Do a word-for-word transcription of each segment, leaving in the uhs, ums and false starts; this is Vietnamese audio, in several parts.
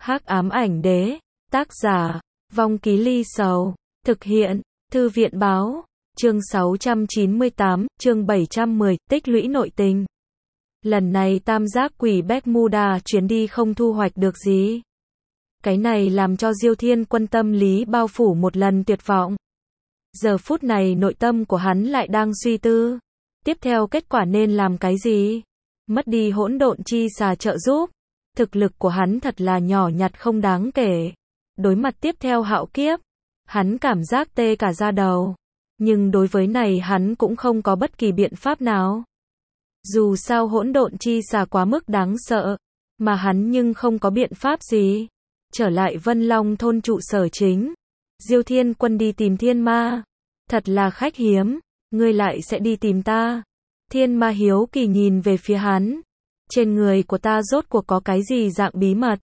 Hắc ám ảnh đế, tác giả, Vong Ký Ly Sầu, thực hiện, Thư viện báo, chương sáu trăm chín mươi tám, chương bảy trăm mười, tích lũy nội tình. Lần này tam giác quỷ Bermuda chuyến đi không thu hoạch được gì. Cái này làm cho Diêu Thiên Quân tâm lý bao phủ một lần tuyệt vọng. Giờ phút này nội tâm của hắn lại đang suy tư. Tiếp theo kết quả nên làm cái gì? Mất đi hỗn độn chi xà trợ giúp. Thực lực của hắn thật là nhỏ nhặt không đáng kể. Đối mặt tiếp theo hạo kiếp, hắn cảm giác tê cả da đầu. Nhưng đối với này hắn cũng không có bất kỳ biện pháp nào. Dù sao hỗn độn chi xà quá mức đáng sợ, mà hắn nhưng không có biện pháp gì. Trở lại Vân Long thôn trụ sở chính, Diêu Thiên Quân đi tìm Thiên Ma. Thật là khách hiếm, ngươi lại sẽ đi tìm ta. Thiên Ma hiếu kỳ nhìn về phía hắn. Trên người của ta rốt cuộc có cái gì dạng bí mật?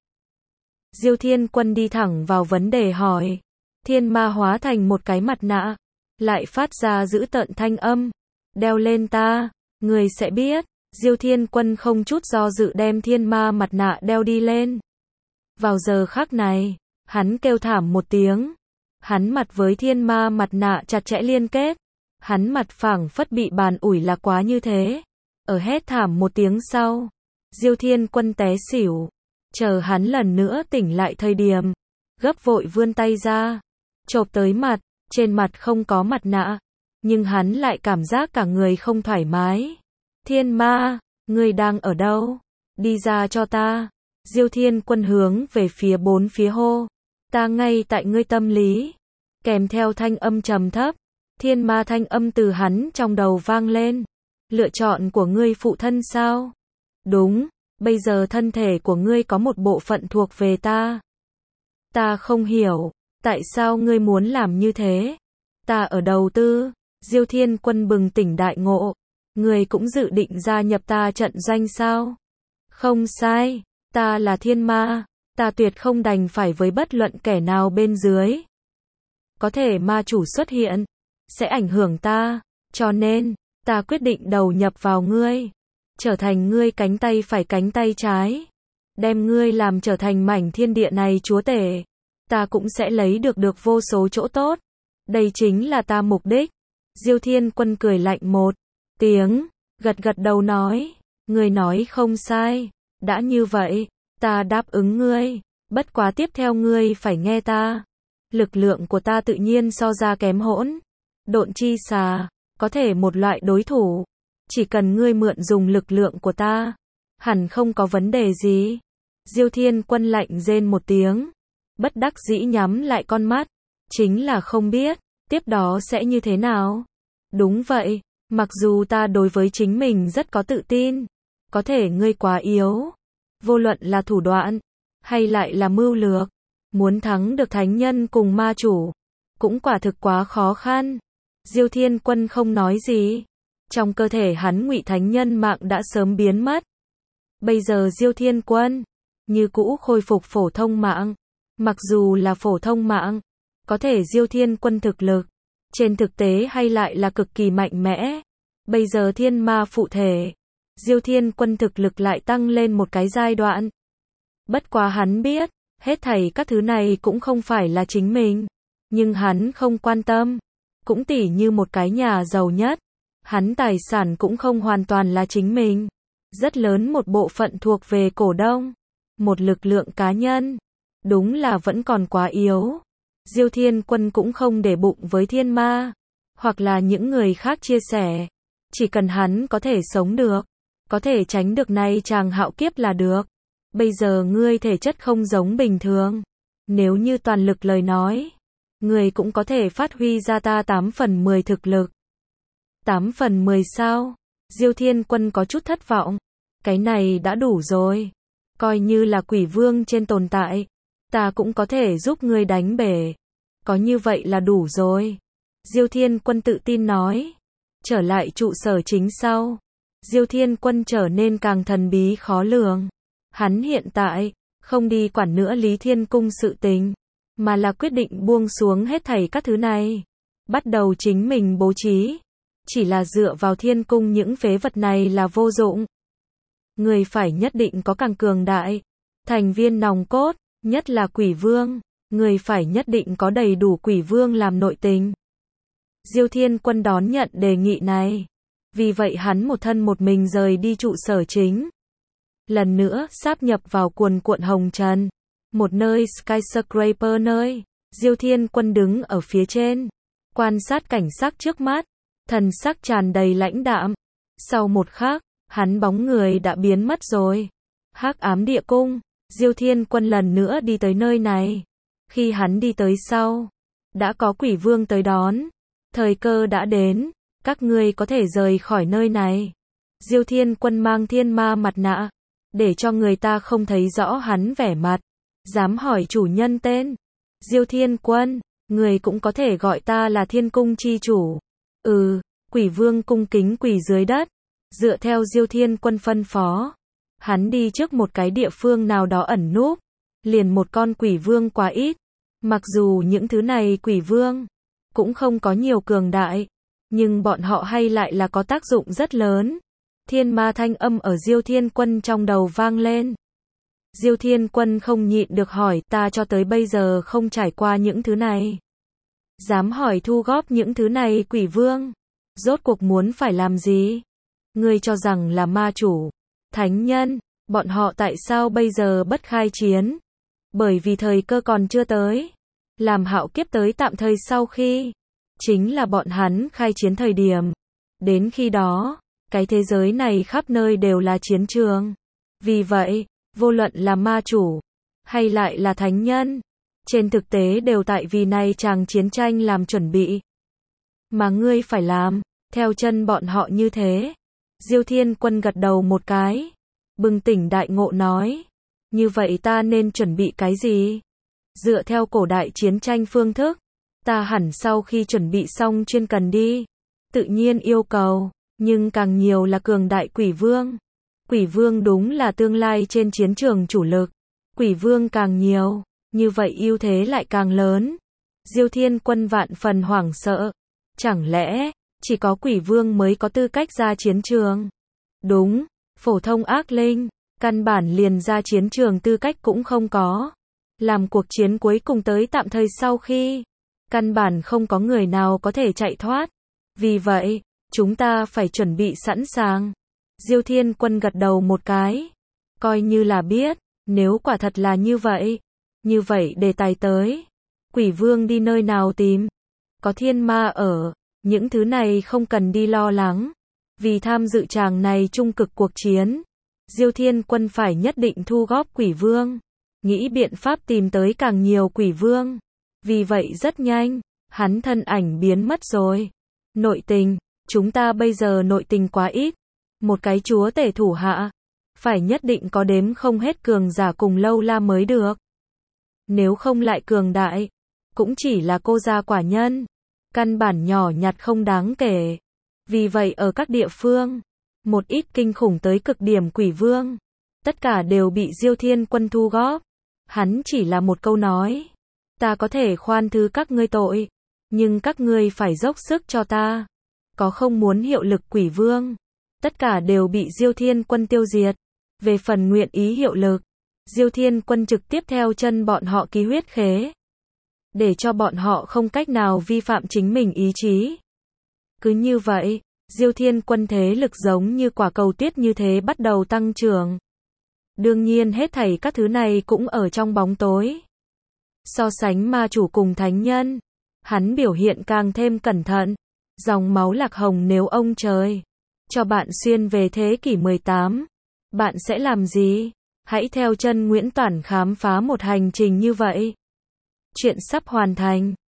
Diêu Thiên Quân đi thẳng vào vấn đề hỏi. Thiên Ma hóa thành một cái mặt nạ, lại phát ra dữ tợn thanh âm. Đeo lên ta, ngươi sẽ biết. Diêu Thiên Quân không chút do dự đem Thiên Ma mặt nạ đeo đi lên. Vào giờ khắc này, hắn kêu thảm một tiếng. Hắn mặt với Thiên Ma mặt nạ chặt chẽ liên kết. Hắn mặt phảng phất bị bàn ủi là quá như thế. Ở hét thảm một tiếng sau, Diêu Thiên Quân té xỉu. Chờ hắn lần nữa tỉnh lại thời điểm, gấp vội vươn tay ra, chộp tới mặt, trên mặt không có mặt nạ, nhưng hắn lại cảm giác cả người không thoải mái. Thiên Ma, ngươi đang ở đâu? Đi ra cho ta. Diêu Thiên Quân hướng về phía bốn phía hô. Ta ngay tại ngươi tâm lý. Kèm theo thanh âm trầm thấp, Thiên Ma thanh âm từ hắn trong đầu vang lên. Lựa chọn của ngươi phụ thân sao? Đúng, bây giờ thân thể của ngươi có một bộ phận thuộc về ta. Ta không hiểu, tại sao ngươi muốn làm như thế? Ta ở đầu tư. Diêu Thiên Quân bừng tỉnh đại ngộ. Ngươi cũng dự định gia nhập ta trận doanh sao? Không sai, ta là Thiên Ma, ta tuyệt không đành phải với bất luận kẻ nào bên dưới. Có thể ma chủ xuất hiện, sẽ ảnh hưởng ta, cho nên, ta quyết định đầu nhập vào ngươi, trở thành ngươi cánh tay phải cánh tay trái, đem ngươi làm trở thành mảnh thiên địa này chúa tể, ta cũng sẽ lấy được được vô số chỗ tốt, đây chính là ta mục đích. Diêu Thiên Quân cười lạnh một tiếng, gật gật đầu nói, ngươi nói không sai, đã như vậy, ta đáp ứng ngươi, bất quá tiếp theo ngươi phải nghe ta. Lực lượng của ta tự nhiên so ra kém hỗn độn chi xà, có thể một loại đối thủ. Chỉ cần ngươi mượn dùng lực lượng của ta, hẳn không có vấn đề gì. Diêu Thiên Quân lạnh rên một tiếng, bất đắc dĩ nhắm lại con mắt, chính là không biết, tiếp đó sẽ như thế nào. Đúng vậy, mặc dù ta đối với chính mình rất có tự tin, có thể ngươi quá yếu. Vô luận là thủ đoạn, hay lại là mưu lược, muốn thắng được thánh nhân cùng ma chủ, cũng quả thực quá khó khăn. Diêu Thiên Quân không nói gì. Trong cơ thể hắn ngụy thánh nhân mạng đã sớm biến mất. Bây giờ Diêu Thiên Quân, như cũ khôi phục phổ thông mạng. Mặc dù là phổ thông mạng, có thể Diêu Thiên Quân thực lực, trên thực tế hay lại là cực kỳ mạnh mẽ. Bây giờ thiên ma phụ thể, Diêu Thiên Quân thực lực lại tăng lên một cái giai đoạn. Bất quá hắn biết, hết thảy các thứ này cũng không phải là chính mình. Nhưng hắn không quan tâm. Cũng tỉ như một cái nhà giàu nhất. Hắn tài sản cũng không hoàn toàn là chính mình. Rất lớn một bộ phận thuộc về cổ đông. Một lực lượng cá nhân. Đúng là vẫn còn quá yếu. Diêu Thiên Quân cũng không để bụng với Thiên Ma. Hoặc là những người khác chia sẻ. Chỉ cần hắn có thể sống được. Có thể tránh được nay chàng hạo kiếp là được. Bây giờ ngươi thể chất không giống bình thường. Nếu như toàn lực lời nói, ngươi cũng có thể phát huy ra ta tám phần mười thực lực. tám phần mười sao? Diêu Thiên Quân có chút thất vọng. Cái này đã đủ rồi. Coi như là quỷ vương trên tồn tại, ta cũng có thể giúp ngươi đánh bể. Có như vậy là đủ rồi. Diêu Thiên Quân tự tin nói. Trở lại trụ sở chính sau, Diêu Thiên Quân trở nên càng thần bí khó lường. Hắn hiện tại, không đi quản nữa Lý Thiên Cung sự tình, mà là quyết định buông xuống hết thảy các thứ này. Bắt đầu chính mình bố trí. Chỉ là dựa vào Thiên Cung những phế vật này là vô dụng. Người phải nhất định có càng cường đại. Thành viên nòng cốt, Nhất là quỷ vương, người phải nhất định có đầy đủ quỷ vương làm nội tình. Diêu Thiên Quân đón nhận đề nghị này. Vì vậy hắn một thân một mình rời đi trụ sở chính. Lần nữa sáp nhập vào cuồn cuộn hồng trần. Một nơi skyscraper nơi. Diêu Thiên Quân đứng ở phía trên. Quan sát cảnh sắc trước mắt. Thần sắc tràn đầy lãnh đạm. Sau một khắc, hắn bóng người đã biến mất rồi. Hắc ám địa cung. Diêu Thiên Quân lần nữa đi tới nơi này. Khi hắn đi tới sau, đã có quỷ vương tới đón. Thời cơ đã đến, các ngươi có thể rời khỏi nơi này. Diêu Thiên Quân mang thiên ma mặt nạ, để cho người ta không thấy rõ hắn vẻ mặt. Dám hỏi chủ nhân tên. Diêu Thiên Quân, người cũng có thể gọi ta là Thiên Cung chi chủ. Ừ, quỷ vương cung kính quỳ dưới đất. Dựa theo Diêu Thiên Quân phân phó, hắn đi trước một cái địa phương nào đó ẩn núp. Liền một con quỷ vương quá ít. Mặc dù những thứ này quỷ vương cũng không có nhiều cường đại, nhưng bọn họ hay lại là có tác dụng rất lớn. Thiên ma thanh âm ở Diêu Thiên Quân trong đầu vang lên. Diêu Thiên Quân không nhịn được hỏi, ta cho tới bây giờ không trải qua những thứ này. Dám hỏi thu góp những thứ này quỷ vương, rốt cuộc muốn phải làm gì? Ngươi cho rằng là ma chủ, thánh nhân, bọn họ tại sao bây giờ bất khai chiến? Bởi vì thời cơ còn chưa tới. Làm hạo kiếp tới tạm thời sau khi, chính là bọn hắn khai chiến thời điểm. Đến khi đó, cái thế giới này khắp nơi đều là chiến trường. Vì vậy, vô luận là ma chủ, hay lại là thánh nhân, trên thực tế đều tại vì này chàng chiến tranh làm chuẩn bị. Mà ngươi phải làm, theo chân bọn họ như thế. Diêu Thiên Quân gật đầu một cái, bừng tỉnh đại ngộ nói. Như vậy ta nên chuẩn bị cái gì? Dựa theo cổ đại chiến tranh phương thức, ta hẳn sau khi chuẩn bị xong chuyên cần đi. Tự nhiên yêu cầu, nhưng càng nhiều là cường đại quỷ vương. Quỷ vương đúng là tương lai trên chiến trường chủ lực. Quỷ vương càng nhiều, như vậy ưu thế lại càng lớn. Diêu Thiên Quân vạn phần hoảng sợ. Chẳng lẽ, chỉ có quỷ vương mới có tư cách ra chiến trường? Đúng, phổ thông ác linh, căn bản liền ra chiến trường tư cách cũng không có. Làm cuộc chiến cuối cùng tới tạm thời sau khi, căn bản không có người nào có thể chạy thoát. Vì vậy, chúng ta phải chuẩn bị sẵn sàng. Diêu Thiên Quân gật đầu một cái. Coi như là biết, nếu quả thật là như vậy. Như vậy đề tài tới. Quỷ vương đi nơi nào tìm? Có thiên ma ở. Những thứ này không cần đi lo lắng. Vì tham dự tràng này trung cực cuộc chiến, Diêu Thiên Quân phải nhất định thu góp quỷ vương. Nghĩ biện pháp tìm tới càng nhiều quỷ vương. Vì vậy rất nhanh, hắn thân ảnh biến mất rồi. Nội tình, chúng ta bây giờ nội tình quá ít. Một cái chúa tể thủ hạ, phải nhất định có đếm không hết cường giả cùng lâu la mới được. Nếu không lại cường đại, cũng chỉ là cô gia quả nhân. Căn bản nhỏ nhặt không đáng kể. Vì vậy ở các địa phương, một ít kinh khủng tới cực điểm quỷ vương, tất cả đều bị Diêu Thiên Quân thu góp. Hắn chỉ là một câu nói. Ta có thể khoan thứ các ngươi tội, nhưng các ngươi phải dốc sức cho ta. Có không muốn hiệu lực quỷ vương, tất cả đều bị Diêu Thiên Quân tiêu diệt. Về phần nguyện ý hiệu lực, Diêu Thiên Quân trực tiếp theo chân bọn họ ký huyết khế, để cho bọn họ không cách nào vi phạm chính mình ý chí. Cứ như vậy, Diêu Thiên Quân thế lực giống như quả cầu tuyết như thế bắt đầu tăng trưởng. Đương nhiên hết thảy các thứ này cũng ở trong bóng tối. So sánh ma chủ cùng thánh nhân, hắn biểu hiện càng thêm cẩn thận. Dòng máu lạc hồng, nếu ông trời cho bạn xuyên về thế kỷ mười tám, bạn sẽ làm gì? Hãy theo chân Nguyễn Toản khám phá một hành trình như vậy. Chuyện sắp hoàn thành.